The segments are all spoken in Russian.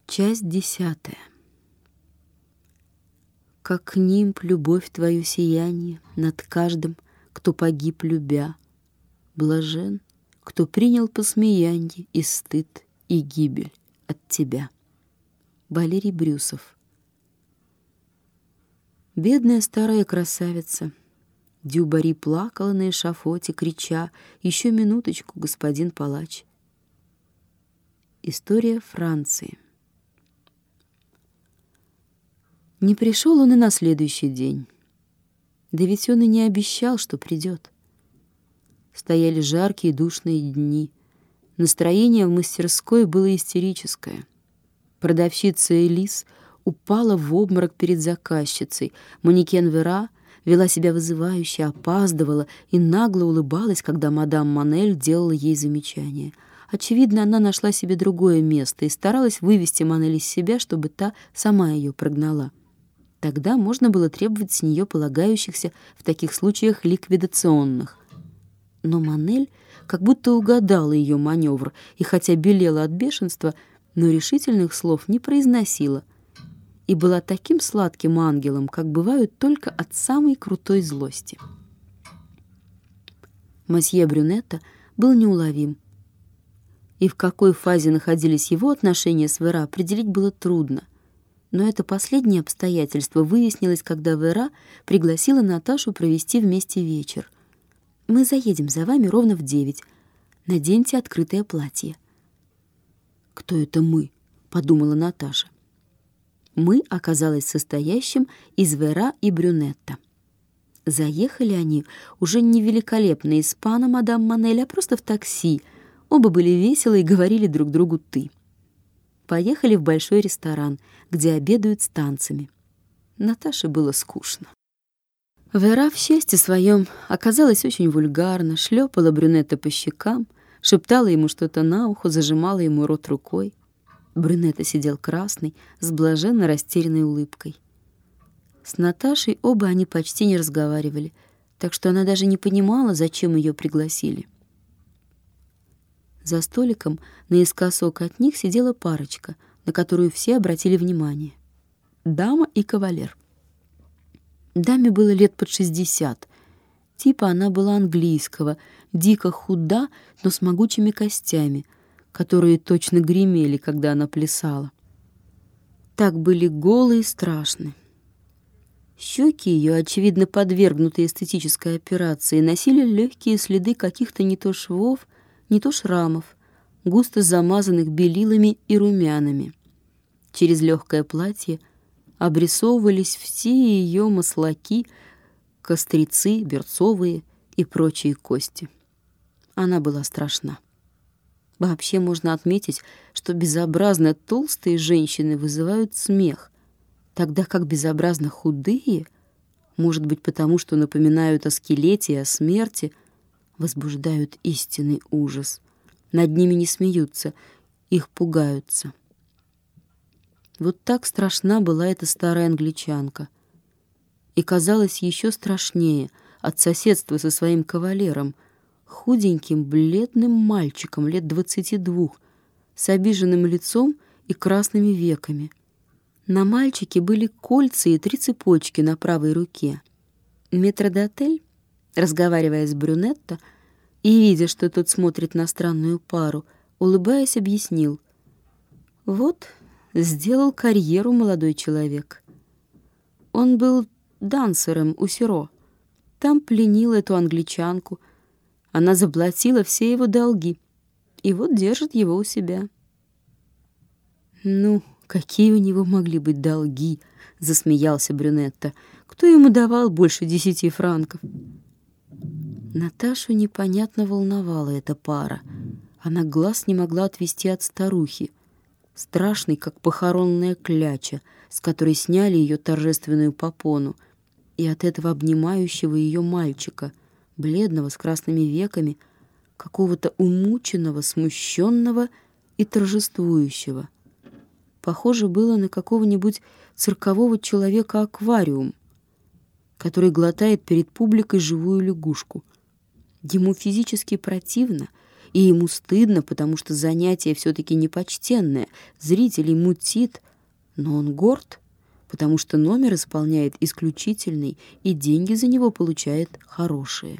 Часть 10. Как нимб любовь твою сияние над каждым, кто погиб любя. Блажен, кто принял посмеянье и стыд, и гибель от тебя. Валерий Брюсов. Бедная старая красавица. Дюбари плакала на эшафоте, крича: «Еще минуточку, господин палач». История Франции. Не пришел он и на следующий день. Да ведь он и не обещал, что придет. Стояли жаркие душные дни. Настроение в мастерской было истерическое. Продавщица Элис упала в обморок перед заказчицей. Манекен Вера вела себя вызывающе, опаздывала и нагло улыбалась, когда мадам Манель делала ей замечание. Очевидно, она нашла себе другое место и старалась вывести Манель из себя, чтобы та сама ее прогнала. Тогда можно было требовать с нее полагающихся в таких случаях ликвидационных. Но Манель как будто угадала ее маневр, и хотя белела от бешенства, но решительных слов не произносила, и была таким сладким ангелом, как бывают только от самой крутой злости. Мосье Брюнетта был неуловим, и в какой фазе находились его отношения с Вера, определить было трудно. Но это последнее обстоятельство выяснилось, когда Вера пригласила Наташу провести вместе вечер. «Мы заедем за вами ровно в 9. Наденьте открытое платье». «Кто это мы?» — подумала Наташа. «Мы» оказалось состоящим из Вера и Брюнетта. Заехали они уже не великолепно испано, мадам Манель, а просто в такси. Оба были веселы и говорили друг другу «ты». Поехали в большой ресторан, где обедают с танцами. Наташе было скучно. Вера в счастье своем оказалась очень вульгарна, шлепала Брюнетта по щекам, шептала ему что-то на ухо, зажимала ему рот рукой. Брюнетта сидел красный, с блаженно растерянной улыбкой. С Наташей оба они почти не разговаривали, так что она даже не понимала, зачем ее пригласили. За столиком наискосок от них сидела парочка, на которую все обратили внимание. Дама и кавалер. Даме было лет под 60. Типа она была английского, дико худа, но с могучими костями, которые точно гремели, когда она плясала. Так были голые и страшны. Щеки ее, очевидно подвергнутые эстетической операции, носили легкие следы каких-то не то швов, не то шрамов, густо замазанных белилами и румянами. Через легкое платье обрисовывались все ее маслаки, кострицы, берцовые и прочие кости. Она была страшна. Вообще можно отметить, что безобразно толстые женщины вызывают смех, тогда как безобразно худые, может быть, потому что напоминают о скелете и о смерти, возбуждают истинный ужас. Над ними не смеются, их пугаются. Вот так страшна была эта старая англичанка. И казалось еще страшнее от соседства со своим кавалером, худеньким, бледным мальчиком лет 22, с обиженным лицом и красными веками. На мальчике были кольца и 3 цепочки на правой руке. Метрдотель, разговаривая с Брюнетто и видя, что тот смотрит на странную пару, улыбаясь, объяснил: «Вот, сделал карьеру молодой человек. Он был дансером у Сиро. Там пленил эту англичанку. Она заплатила все его долги. И вот держит его у себя». «Ну, какие у него могли быть долги?» — засмеялся Брюнетто. «Кто ему давал больше 10 франков?» Наташу непонятно волновала эта пара. Она глаз не могла отвести от старухи, страшной, как похоронная кляча, с которой сняли ее торжественную попону, и от этого обнимающего ее мальчика, бледного, с красными веками, какого-то умученного, смущенного и торжествующего. Похоже было на какого-нибудь циркового человека-аквариум, который глотает перед публикой живую лягушку. Ему физически противно И ему стыдно, потому что занятие все-таки непочтенное, зрителей мутит, но он горд, потому что номер исполняет исключительный и деньги за него получает хорошие.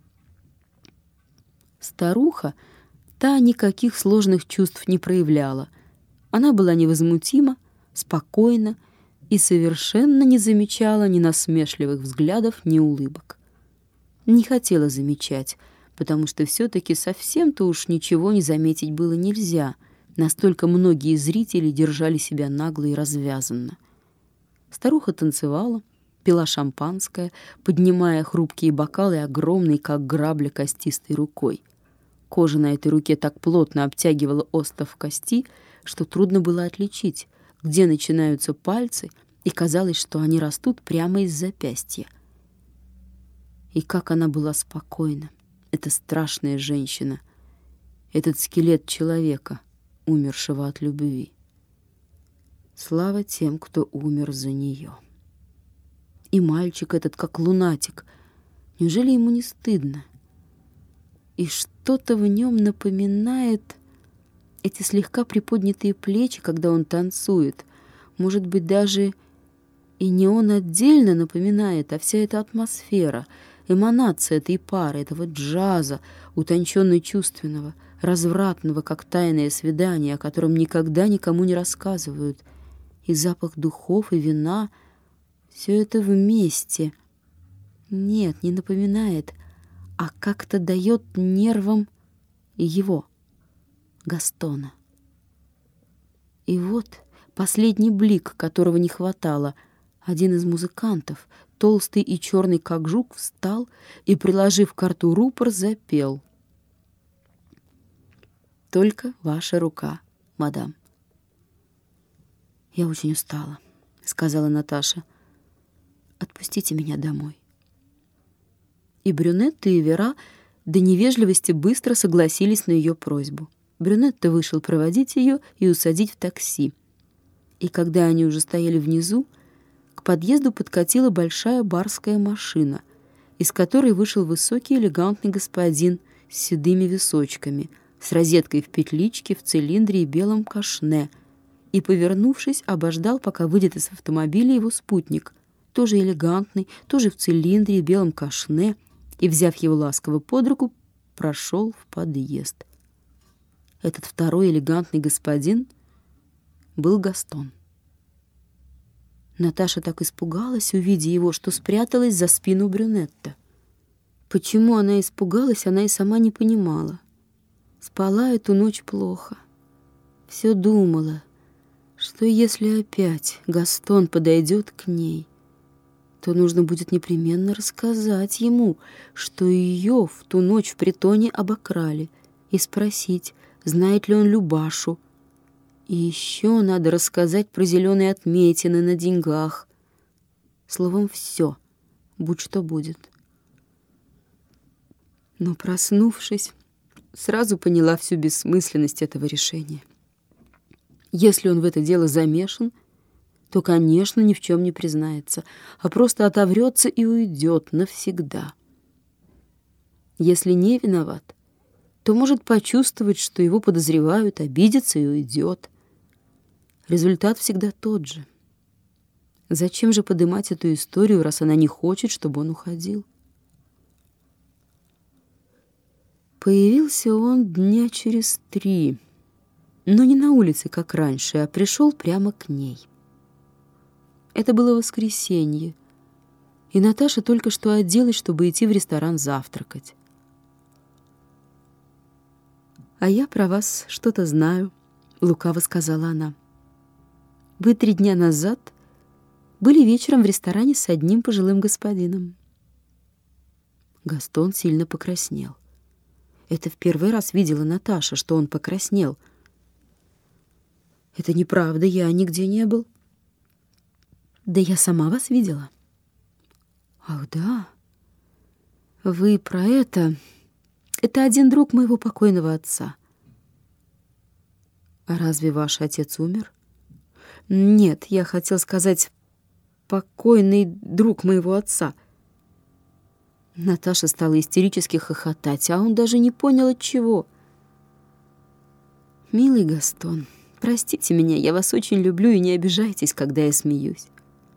Старуха, та никаких сложных чувств не проявляла. Она была невозмутима, спокойна и совершенно не замечала ни насмешливых взглядов, ни улыбок. Не хотела замечать, потому что все-таки совсем-то уж ничего не заметить было нельзя. Настолько многие зрители держали себя нагло и развязанно. Старуха танцевала, пила шампанское, поднимая хрупкие бокалы огромной, как грабля, костистой рукой. Кожа на этой руке так плотно обтягивала остов кости, что трудно было отличить, где начинаются пальцы, и казалось, что они растут прямо из запястья. И как она была спокойна, эта страшная женщина, этот скелет человека, умершего от любви. Слава тем, кто умер за нее. И мальчик этот, как лунатик, неужели ему не стыдно? И что-то в нем напоминает эти слегка приподнятые плечи, когда он танцует. Может быть, даже и не он отдельно напоминает, а вся эта атмосфера, эманация этой пары, этого джаза, утонченно-чувственного, развратного, как тайное свидание, о котором никогда никому не рассказывают. И запах духов, и вина — все это вместе. Нет, не напоминает, а как-то дает нервам его, Гастона. И вот последний блик, которого не хватало. Один из музыкантов, толстый и черный, как жук, встал и, приложив к рту рупор, запел. «Только ваша рука, мадам». «Я очень устала», — сказала Наташа. «Отпустите меня домой». И Брюнетта, и Вера до невежливости быстро согласились на ее просьбу. Брюнетта вышел проводить ее и усадить в такси. И когда они уже стояли внизу, к подъезду подкатила большая барская машина, из которой вышел высокий элегантный господин с седыми височками, с розеткой в петличке, в цилиндре и белом кашне, и, повернувшись, обождал, пока выйдет из автомобиля его спутник, тоже элегантный, тоже в цилиндре и белом кашне, и, взяв его ласково под руку, прошел в подъезд. Этот второй элегантный господин был Гастон. Наташа так испугалась, увидя его, что спряталась за спину Брюнетта. Почему она испугалась, она и сама не понимала. Спала эту ночь плохо. Все думала, что если опять Гастон подойдет к ней, то нужно будет непременно рассказать ему, что ее в ту ночь в притоне обокрали, и спросить, знает ли он Любашу. И еще надо рассказать про зеленые отметины на деньгах. Словом, все, будь что будет. Но, проснувшись, сразу поняла всю бессмысленность этого решения. Если он в это дело замешан, то, конечно, ни в чем не признается, а просто отоврется и уйдет навсегда. Если не виноват, то может почувствовать, что его подозревают, обидится и уйдет. Результат всегда тот же. Зачем же поднимать эту историю, раз она не хочет, чтобы он уходил? Появился он дня через 3, но не на улице, как раньше, а пришел прямо к ней. Это было воскресенье, и Наташа только что оделась, чтобы идти в ресторан завтракать. «А я про вас что-то знаю», — лукаво сказала она. «Вы 3 дня назад были вечером в ресторане с одним пожилым господином». Гастон сильно покраснел. Это в первый раз видела Наташа, что он покраснел. «Это неправда, я нигде не был». «Да я сама вас видела». «Ах, да? Вы про это? Это один друг моего покойного отца». «А разве ваш отец умер?» «Нет, я хотел сказать, покойный друг моего отца». Наташа стала истерически хохотать, а он даже не понял, от чего. Милый Гастон, простите меня, я вас очень люблю, и не обижайтесь, когда я смеюсь.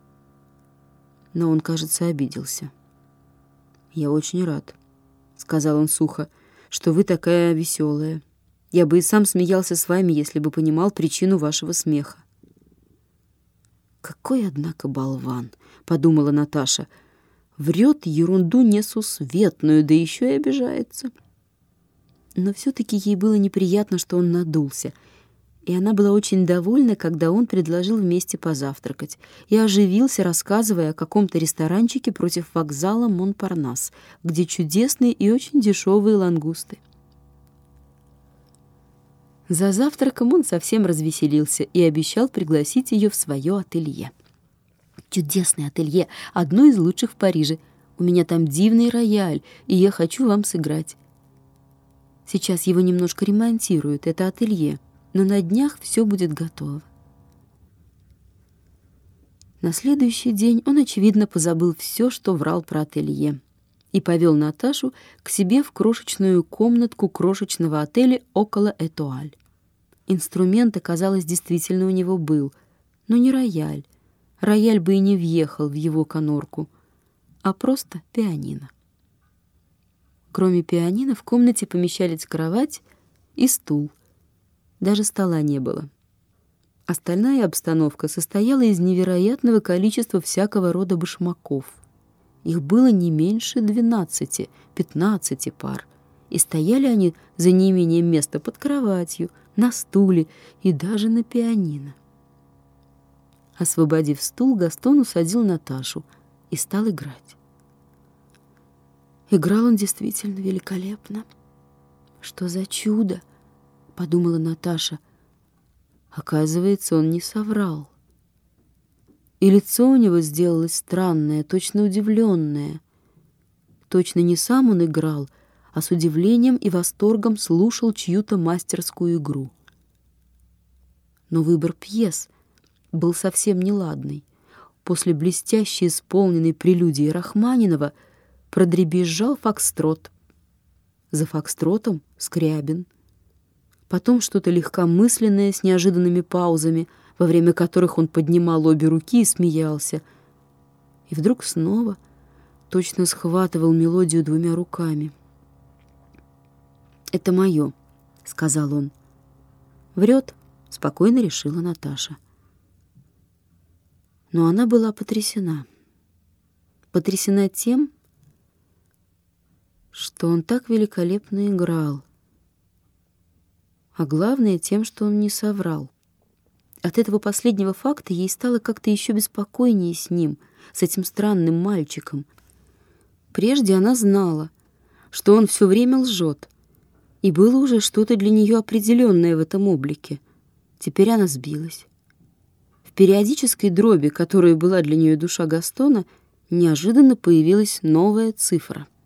Но он, кажется, обиделся. «Я очень рад», — сказал он сухо, — «что вы такая веселая. Я бы и сам смеялся с вами, если бы понимал причину вашего смеха». «Какой, однако, болван», — подумала Наташа. «Врет ерунду несусветную, да еще и обижается». Но все-таки ей было неприятно, что он надулся, и она была очень довольна, когда он предложил вместе позавтракать и оживился, рассказывая о каком-то ресторанчике против вокзала Монпарнас, где чудесные и очень дешевые лангусты. За завтраком он совсем развеселился и обещал пригласить ее в свое ателье. «Чудесное ателье, одно из лучших в Париже. У меня там дивный рояль, и я хочу вам сыграть. Сейчас его немножко ремонтируют, это ателье, но на днях все будет готово». На следующий день он, очевидно, позабыл все, что врал про ателье, и повел Наташу к себе в крошечную комнатку крошечного отеля около Этуаль. Инструмент, оказалось, действительно у него был, но не рояль. Рояль бы и не въехал в его конорку, а просто пианино. Кроме пианино в комнате помещались кровать и стул. Даже стола не было. Остальная обстановка состояла из невероятного количества всякого рода башмаков. Их было не меньше 12-15 пар, и стояли они за неимением места под кроватью, на стуле и даже на пианино. Освободив стул, Гастон усадил Наташу и стал играть. Играл он действительно великолепно. «Что за чудо!» — подумала Наташа. Оказывается, он не соврал. И лицо у него сделалось странное, точно удивленное. Точно не сам он играл, а с удивлением и восторгом слушал чью-то мастерскую игру. Но выбор пьес был совсем неладный. После блестяще исполненной прелюдии Рахманинова продребезжал фокстрот. За фокстротом — Скрябин. Потом что-то легкомысленное с неожиданными паузами, во время которых он поднимал обе руки и смеялся. И вдруг снова точно схватывал мелодию двумя руками. «Это мое», — сказал он. «Врет», — спокойно решила Наташа. Но она была потрясена. Потрясена тем, что он так великолепно играл, а главное тем, что он не соврал. От этого последнего факта ей стало как-то еще беспокойнее с ним, с этим странным мальчиком. Прежде она знала, что он все время лжет, и было уже что-то для нее определенное в этом облике. Теперь она сбилась. В периодической дроби, которая была для нее душа Гастона, неожиданно появилась новая цифра —